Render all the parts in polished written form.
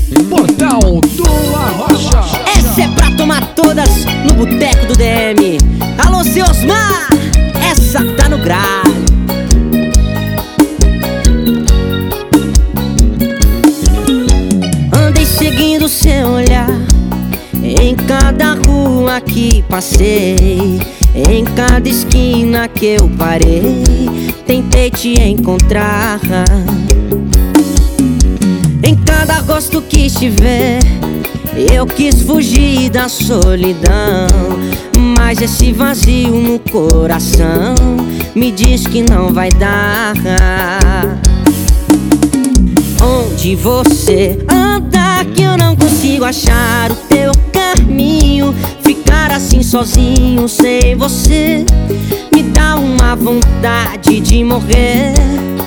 Portal do Arrocha. Essa é pra tomar todas no boteco do DM. Alô, seu Osmar, essa tá no grave. Andei seguindo seu olhar em cada rua que passei, em cada esquina que eu parei. Tentei te encontrar em cada rosto que estiver. Eu quis fugir da solidão, mas esse vazio no coração me diz que não vai dar. Onde você anda que eu não consigo achar o teu caminho? Ficar assim sozinho sem você me dá uma vontade de morrer.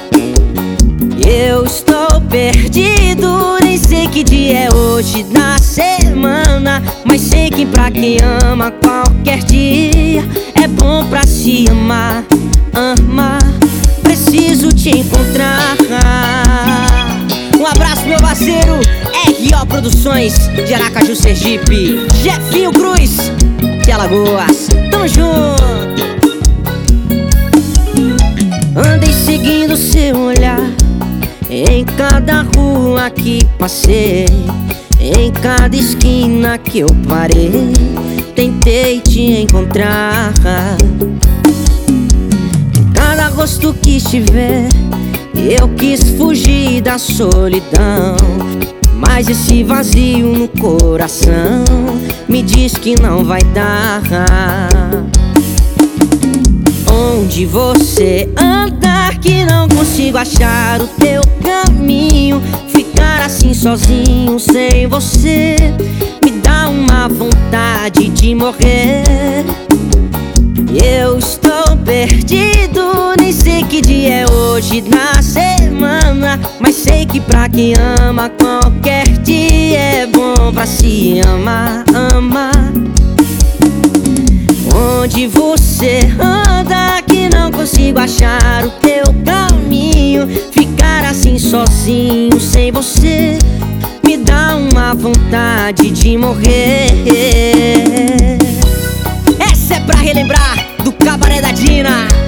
Eu estou perdido, nem sei que dia é hoje da semana, mas sei que pra quem ama qualquer dia é bom pra se amar. Amar, preciso te encontrar. Um abraço meu parceiro R.O. Produções de Aracaju, Sergipe, Jefinho Cruz de Alagoas, tamo junto. Andei seguindo seu olhar em cada rua que passei, em cada esquina que eu parei. Tentei te encontrar em cada rosto que estiver. Eu quis fugir da solidão, mas esse vazio no coração me diz que não vai dar. Onde você anda que não consigo achar o teu caminho? Ficar assim sozinho sem você me dá uma vontade de morrer. Eu estou perdido, nem sei que dia é hoje da semana, mas sei que pra quem ama qualquer dia é bom pra se amar. Amar. Onde você anda que não consigo achar o teu caminho? Ficar assim sozinho sem você me dá uma vontade de morrer. Essa é pra relembrar do Cabaré da Dina.